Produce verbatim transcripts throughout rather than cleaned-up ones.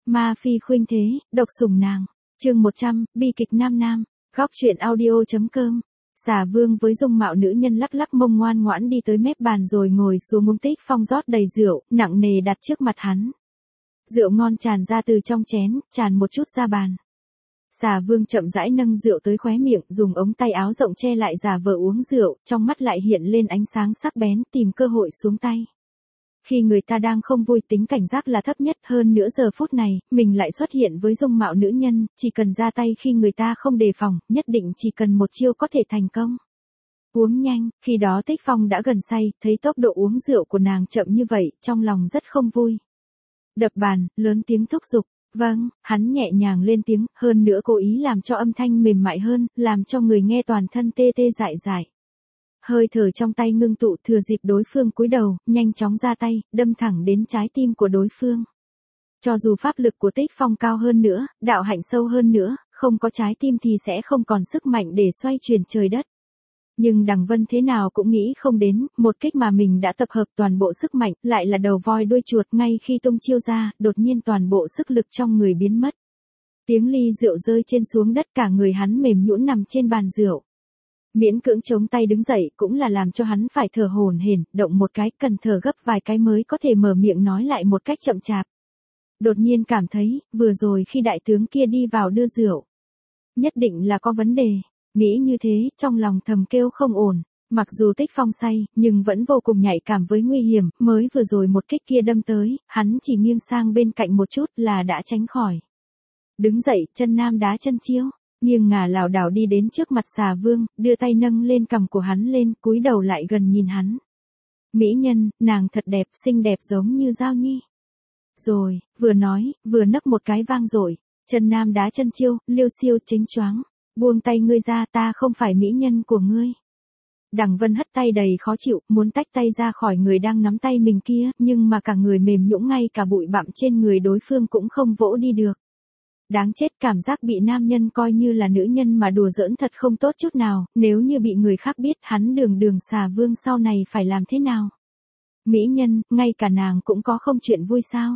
Ma phi khuynh thế, độc sủng nàng. Chương một trăm, bi kịch nam nam. Góc truyện audio.com. Xà Vương với dung mạo nữ nhân lắc lắc mông ngoan ngoãn đi tới mép bàn rồi ngồi xuống uống. Tích Phong rót đầy rượu, nặng nề đặt trước mặt hắn. Rượu ngon tràn ra từ trong chén, tràn một chút ra bàn. Xà Vương chậm rãi nâng rượu tới khóe miệng, dùng ống tay áo rộng che lại giả vờ uống rượu, trong mắt lại hiện lên ánh sáng sắc bén, tìm cơ hội xuống tay. Khi người ta đang không vui, tính cảnh giác là thấp nhất, hơn nữa giờ phút này, mình lại xuất hiện với dung mạo nữ nhân, chỉ cần ra tay khi người ta không đề phòng, nhất định chỉ cần một chiêu có thể thành công. Uống nhanh, khi đó Tích Phong đã gần say, thấy tốc độ uống rượu của nàng chậm như vậy, trong lòng rất không vui. Đập bàn, lớn tiếng thúc giục. Vâng, hắn nhẹ nhàng lên tiếng, hơn nữa cố ý làm cho âm thanh mềm mại hơn, làm cho người nghe toàn thân tê tê dại dại. Hơi thở trong tay ngưng tụ, thừa dịp đối phương cúi đầu, nhanh chóng ra tay, đâm thẳng đến trái tim của đối phương. Cho dù pháp lực của Tích Phong cao hơn nữa, đạo hạnh sâu hơn nữa, không có trái tim thì sẽ không còn sức mạnh để xoay chuyển trời đất. Nhưng Đằng Vân thế nào cũng nghĩ không đến, một kích mà mình đã tập hợp toàn bộ sức mạnh, lại là đầu voi đuôi chuột. Ngay khi tung chiêu ra, đột nhiên toàn bộ sức lực trong người biến mất. Tiếng ly rượu rơi trên xuống đất, cả người hắn mềm nhũn nằm trên bàn rượu. Miễn cưỡng chống tay đứng dậy cũng là làm cho hắn phải thở hổn hển, động một cái, cần thở gấp vài cái mới có thể mở miệng nói lại một cách chậm chạp. Đột nhiên cảm thấy, vừa rồi khi đại tướng kia đi vào đưa rượu, nhất định là có vấn đề. Nghĩ như thế, trong lòng thầm kêu không ổn. Mặc dù Tích Phong say, nhưng vẫn vô cùng nhạy cảm với nguy hiểm, mới vừa rồi một kích kia đâm tới, hắn chỉ nghiêng sang bên cạnh một chút là đã tránh khỏi. Đứng dậy, chân nam đá chân chiêu, nghiêng ngả lảo đảo đi đến trước mặt Xà Vương, đưa tay nâng lên cằm của hắn lên, cúi đầu lại gần nhìn hắn. Mỹ nhân, nàng thật đẹp, xinh đẹp giống như Giao Nhi. Rồi, vừa nói, vừa nấc một cái vang dội, chân nam đá chân chiêu, liêu siêu chính choáng. Buông tay ngươi ra, ta không phải mỹ nhân của ngươi. Đằng Vân hất tay đầy khó chịu, muốn tách tay ra khỏi người đang nắm tay mình kia, nhưng mà cả người mềm nhũn, ngay cả bụi bặm trên người đối phương cũng không vỗ đi được. Đáng chết, cảm giác bị nam nhân coi như là nữ nhân mà đùa giỡn thật không tốt chút nào, nếu như bị người khác biết hắn đường đường Xà Vương sau này phải làm thế nào? Mỹ nhân, ngay cả nàng cũng có không chuyện vui sao?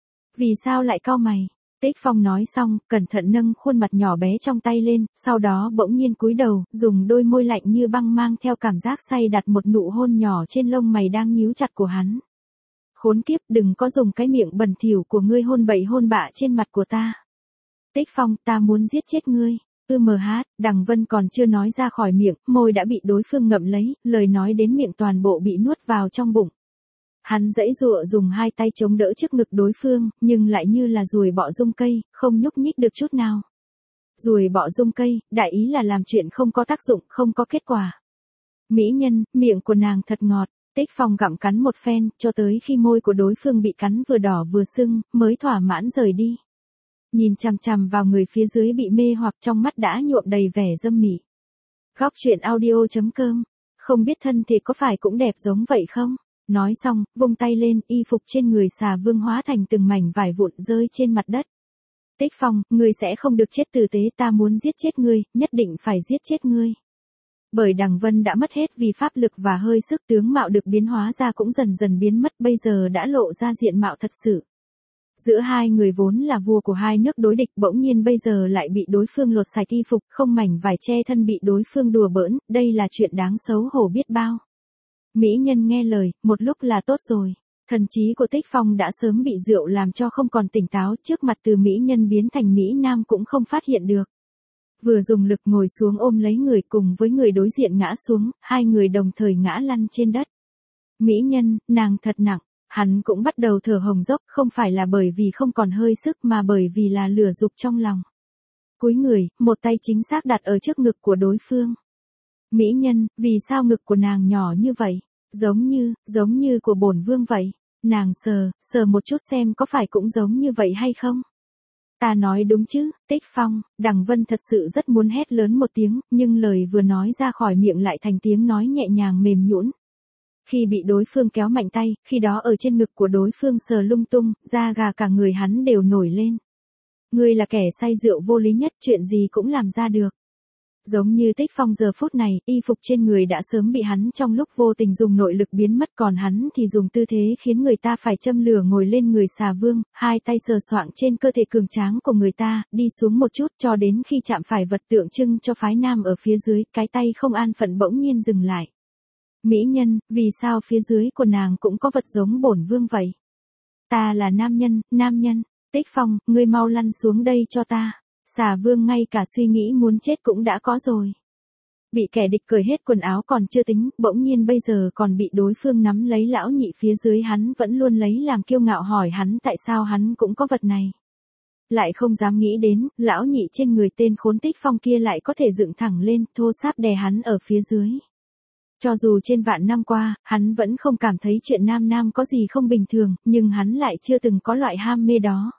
Vì sao lại cau mày? Tích Phong nói xong, cẩn thận nâng khuôn mặt nhỏ bé trong tay lên, sau đó bỗng nhiên cúi đầu, dùng đôi môi lạnh như băng mang theo cảm giác say đặt một nụ hôn nhỏ trên lông mày đang nhíu chặt của hắn. Khốn kiếp, đừng có dùng cái miệng bẩn thỉu của ngươi hôn bậy hôn bạ trên mặt của ta. Tích Phong, ta muốn giết chết ngươi. Ư mờ hát, Đằng Vân còn chưa nói ra khỏi miệng, môi đã bị đối phương ngậm lấy, lời nói đến miệng toàn bộ bị nuốt vào trong bụng. Hắn giãy giụa dùng hai tay chống đỡ trước ngực đối phương, nhưng lại như là ruồi bọ rung cây, không nhúc nhích được chút nào. Ruồi bọ rung cây, đại ý là làm chuyện không có tác dụng, không có kết quả. Mỹ nhân, miệng của nàng thật ngọt. Tích Phong gặm cắn một phen, cho tới khi môi của đối phương bị cắn vừa đỏ vừa sưng, mới thỏa mãn rời đi. Nhìn chằm chằm vào người phía dưới bị mê hoặc, trong mắt đã nhuộm đầy vẻ dâm mị. Góc truyện audio.com. Không biết thân thì có phải cũng đẹp giống vậy không? Nói xong, vung tay lên, y phục trên người Xà Vương hóa thành từng mảnh vải vụn rơi trên mặt đất. Tích Phong, ngươi sẽ không được chết tử tế, ta muốn giết chết ngươi, nhất định phải giết chết ngươi. Bởi Đằng Vân đã mất hết vì pháp lực và hơi sức, tướng mạo được biến hóa ra cũng dần dần biến mất, bây giờ đã lộ ra diện mạo thật sự. Giữa hai người vốn là vua của hai nước đối địch, bỗng nhiên bây giờ lại bị đối phương lột sạch y phục, không mảnh vải che thân bị đối phương đùa bỡn, đây là chuyện đáng xấu hổ biết bao. Mỹ nhân nghe lời, một lúc là tốt rồi. Thần trí của Tích Phong đã sớm bị rượu làm cho không còn tỉnh táo, trước mặt từ Mỹ nhân biến thành Mỹ Nam cũng không phát hiện được. Vừa dùng lực ngồi xuống ôm lấy người cùng với người đối diện ngã xuống, hai người đồng thời ngã lăn trên đất. Mỹ nhân, nàng thật nặng, hắn cũng bắt đầu thở hồng dốc, không phải là bởi vì không còn hơi sức mà bởi vì là lửa dục trong lòng. Cúi người, một tay chính xác đặt ở trước ngực của đối phương. Mỹ nhân, vì sao ngực của nàng nhỏ như vậy? Giống như, giống như của bổn vương vậy. Nàng sờ, sờ một chút xem có phải cũng giống như vậy hay không? Ta nói đúng chứ, Tích Phong. Đằng Vân thật sự rất muốn hét lớn một tiếng, nhưng lời vừa nói ra khỏi miệng lại thành tiếng nói nhẹ nhàng mềm nhũn. Khi bị đối phương kéo mạnh tay, khi đó ở trên ngực của đối phương sờ lung tung, da gà cả người hắn đều nổi lên. Ngươi là kẻ say rượu vô lý nhất, chuyện gì cũng làm ra được. Giống như Tích Phong giờ phút này, y phục trên người đã sớm bị hắn trong lúc vô tình dùng nội lực biến mất, còn hắn thì dùng tư thế khiến người ta phải châm lửa ngồi lên người xà vương, hai tay sờ soạng trên cơ thể cường tráng của người ta, đi xuống một chút cho đến khi chạm phải vật tượng trưng cho phái nam ở phía dưới, cái tay không an phận bỗng nhiên dừng lại. Mỹ nhân, vì sao phía dưới của nàng cũng có vật giống bổn vương vậy? Ta là nam nhân, nam nhân. Tích Phong, ngươi mau lăn xuống đây cho ta. Xà vương ngay cả suy nghĩ muốn chết cũng đã có rồi. Bị kẻ địch cởi hết quần áo còn chưa tính, bỗng nhiên bây giờ còn bị đối phương nắm lấy lão nhị phía dưới, hắn vẫn luôn lấy làm kiêu ngạo, hỏi hắn tại sao hắn cũng có vật này. Lại không dám nghĩ đến, lão nhị trên người tên khốn Tích Phong kia lại có thể dựng thẳng lên, thô sáp đè hắn ở phía dưới. Cho dù trên vạn năm qua, hắn vẫn không cảm thấy chuyện nam nam có gì không bình thường, nhưng hắn lại chưa từng có loại ham mê đó.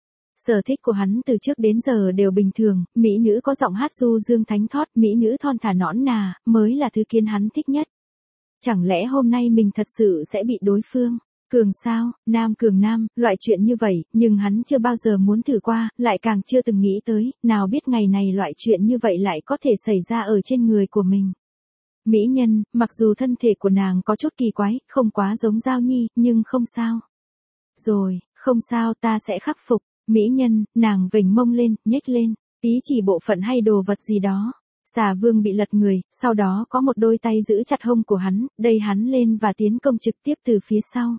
Sở thích của hắn từ trước đến giờ đều bình thường, mỹ nữ có giọng hát du dương thánh thót, mỹ nữ thon thả nõn nà, mới là thứ khiến hắn thích nhất. Chẳng lẽ hôm nay mình thật sự sẽ bị đối phương cường sao, nam cường nam, loại chuyện như vậy, nhưng hắn chưa bao giờ muốn thử qua, lại càng chưa từng nghĩ tới, nào biết ngày này loại chuyện như vậy lại có thể xảy ra ở trên người của mình. Mỹ nhân, mặc dù thân thể của nàng có chút kỳ quái, không quá giống Giao Nhi, nhưng không sao. Rồi, không sao, ta sẽ khắc phục. Mỹ nhân, nàng vểnh mông lên, nhếch lên, tí chỉ bộ phận hay đồ vật gì đó. Xà vương bị lật người, sau đó có một đôi tay giữ chặt hông của hắn, đẩy hắn lên và tiến công trực tiếp từ phía sau.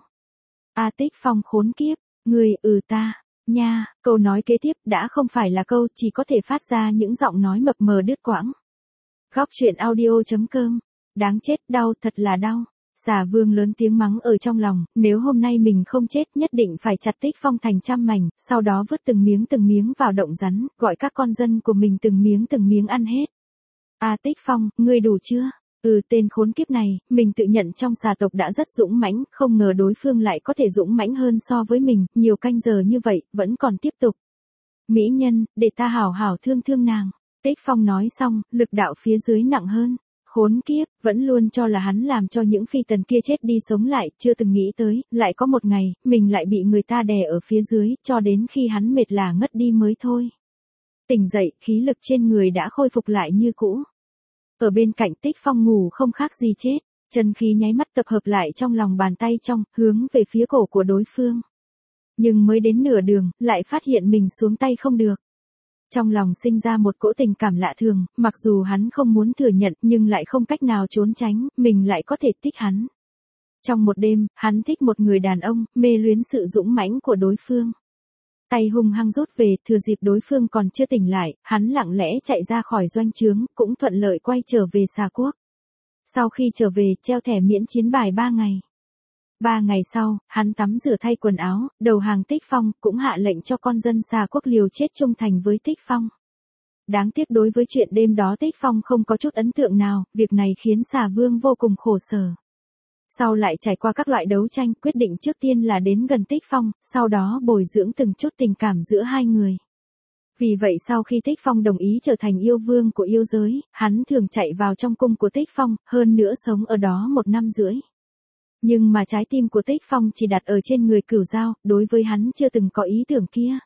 A Tích Phong khốn kiếp, người, ừ ta, nha, câu nói kế tiếp đã không phải là câu, chỉ có thể phát ra những giọng nói mập mờ đứt quãng. Góc truyện audio chấm com, đáng chết, đau, thật là đau. Xà vương lớn tiếng mắng ở trong lòng, nếu hôm nay mình không chết nhất định phải chặt Tích Phong thành trăm mảnh, sau đó vứt từng miếng từng miếng vào động rắn, gọi các con dân của mình từng miếng từng miếng ăn hết. A Tích Phong, ngươi đủ chưa? Ừ, tên khốn kiếp này, mình tự nhận trong xà tộc đã rất dũng mãnh, không ngờ đối phương lại có thể dũng mãnh hơn so với mình, nhiều canh giờ như vậy, vẫn còn tiếp tục. Mỹ nhân, để ta hảo hảo thương thương nàng. Tích Phong nói xong, lực đạo phía dưới nặng hơn. Khốn kiếp, vẫn luôn cho là hắn làm cho những phi tần kia chết đi sống lại, chưa từng nghĩ tới, lại có một ngày, mình lại bị người ta đè ở phía dưới, cho đến khi hắn mệt là ngất đi mới thôi. Tỉnh dậy, khí lực trên người đã khôi phục lại như cũ. Ở bên cạnh Tích Phong ngủ không khác gì chết, chân khí nháy mắt tập hợp lại trong lòng bàn tay trong, hướng về phía cổ của đối phương. Nhưng mới đến nửa đường, lại phát hiện mình xuống tay không được. Trong lòng sinh ra một cỗ tình cảm lạ thường, mặc dù hắn không muốn thừa nhận nhưng lại không cách nào trốn tránh, mình lại có thể thích hắn. Trong một đêm, hắn thích một người đàn ông, mê luyến sự dũng mãnh của đối phương. Tay hung hăng rút về, thừa dịp đối phương còn chưa tỉnh lại, hắn lặng lẽ chạy ra khỏi doanh trướng, cũng thuận lợi quay trở về Xà Quốc. Sau khi trở về, treo thẻ miễn chiến bài ba ngày. Ba ngày sau, hắn tắm rửa thay quần áo, đầu hàng Tích Phong, cũng hạ lệnh cho con dân Xà Quốc liều chết trung thành với Tích Phong. Đáng tiếc đối với chuyện đêm đó Tích Phong không có chút ấn tượng nào, việc này khiến Xà Vương vô cùng khổ sở. Sau lại trải qua các loại đấu tranh, quyết định trước tiên là đến gần Tích Phong, sau đó bồi dưỡng từng chút tình cảm giữa hai người. Vì vậy sau khi Tích Phong đồng ý trở thành yêu vương của yêu giới, hắn thường chạy vào trong cung của Tích Phong, hơn nữa sống ở đó một năm rưỡi. Nhưng mà trái tim của Tích Phong chỉ đặt ở trên người Cửu Dao, đối với hắn chưa từng có ý tưởng kia.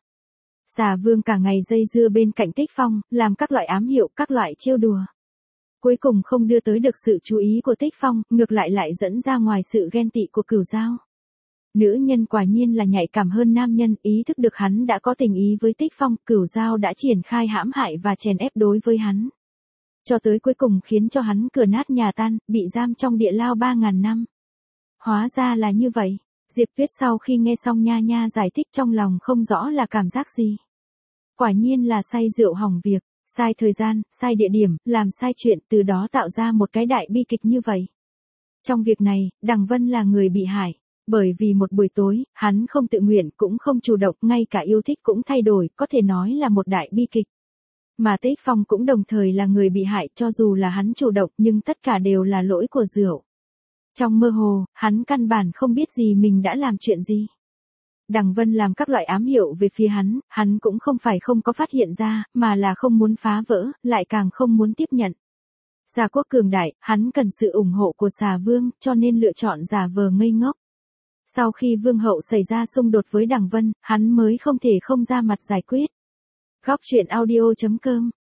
Xà Vương cả ngày dây dưa bên cạnh Tích Phong, làm các loại ám hiệu, các loại trêu đùa. Cuối cùng không đưa tới được sự chú ý của Tích Phong, ngược lại lại dẫn ra ngoài sự ghen tị của Cửu Dao. Nữ nhân quả nhiên là nhạy cảm hơn nam nhân, ý thức được hắn đã có tình ý với Tích Phong, Cửu Dao đã triển khai hãm hại và chèn ép đối với hắn. Cho tới cuối cùng khiến cho hắn cửa nát nhà tan, bị giam trong địa lao ba ngàn năm. Hóa ra là như vậy. Diệp Tuyết sau khi nghe xong nha nha giải thích trong lòng không rõ là cảm giác gì. Quả nhiên là say rượu hỏng việc, sai thời gian, sai địa điểm, làm sai chuyện, từ đó tạo ra một cái đại bi kịch như vậy. Trong việc này, Đằng Vân là người bị hại. Bởi vì một buổi tối, hắn không tự nguyện cũng không chủ động, ngay cả yêu thích cũng thay đổi, có thể nói là một đại bi kịch. Mà Tích Phong cũng đồng thời là người bị hại, cho dù là hắn chủ động nhưng tất cả đều là lỗi của rượu. Trong mơ hồ, hắn căn bản không biết gì mình đã làm chuyện gì. Đằng Vân làm các loại ám hiệu về phía hắn, hắn cũng không phải không có phát hiện ra, mà là không muốn phá vỡ, lại càng không muốn tiếp nhận. Xà Quốc cường đại, hắn cần sự ủng hộ của Xà Vương, cho nên lựa chọn giả vờ ngây ngốc. Sau khi Vương hậu xảy ra xung đột với Đằng Vân, hắn mới không thể không ra mặt giải quyết. Góc truyện audio chấm com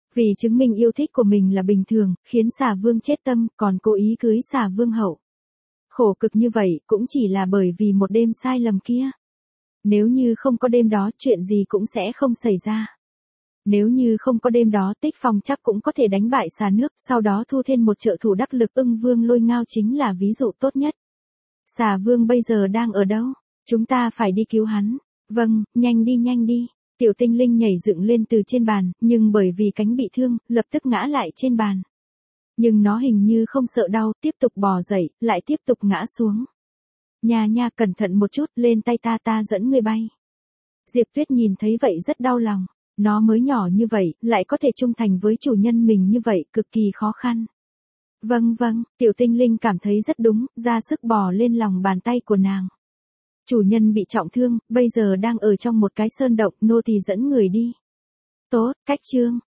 Vì chứng minh yêu thích của mình là bình thường, khiến xà vương chết tâm, còn cố ý cưới xà vương hậu. Khổ cực như vậy cũng chỉ là bởi vì một đêm sai lầm kia. Nếu như không có đêm đó, chuyện gì cũng sẽ không xảy ra. Nếu như không có đêm đó, Tích Phong chắc cũng có thể đánh bại xà nước, sau đó thu thêm một trợ thủ đắc lực. Ưng Vương Lôi Ngao chính là ví dụ tốt nhất. Xà vương bây giờ đang ở đâu? Chúng ta phải đi cứu hắn. Vâng, nhanh đi nhanh đi. Tiểu tinh linh nhảy dựng lên từ trên bàn, nhưng bởi vì cánh bị thương, lập tức ngã lại trên bàn. Nhưng nó hình như không sợ đau, tiếp tục bò dậy, lại tiếp tục ngã xuống. Nha nha, cẩn thận một chút, lên tay ta, ta dẫn người bay. Diệp Tuyết nhìn thấy vậy rất đau lòng. Nó mới nhỏ như vậy, lại có thể trung thành với chủ nhân mình như vậy, cực kỳ khó khăn. Vâng vâng, tiểu tinh linh cảm thấy rất đúng, ra sức bò lên lòng bàn tay của nàng. Chủ nhân bị trọng thương, bây giờ đang ở trong một cái sơn động, nô tỳ dẫn người đi. Tốt, cách trương.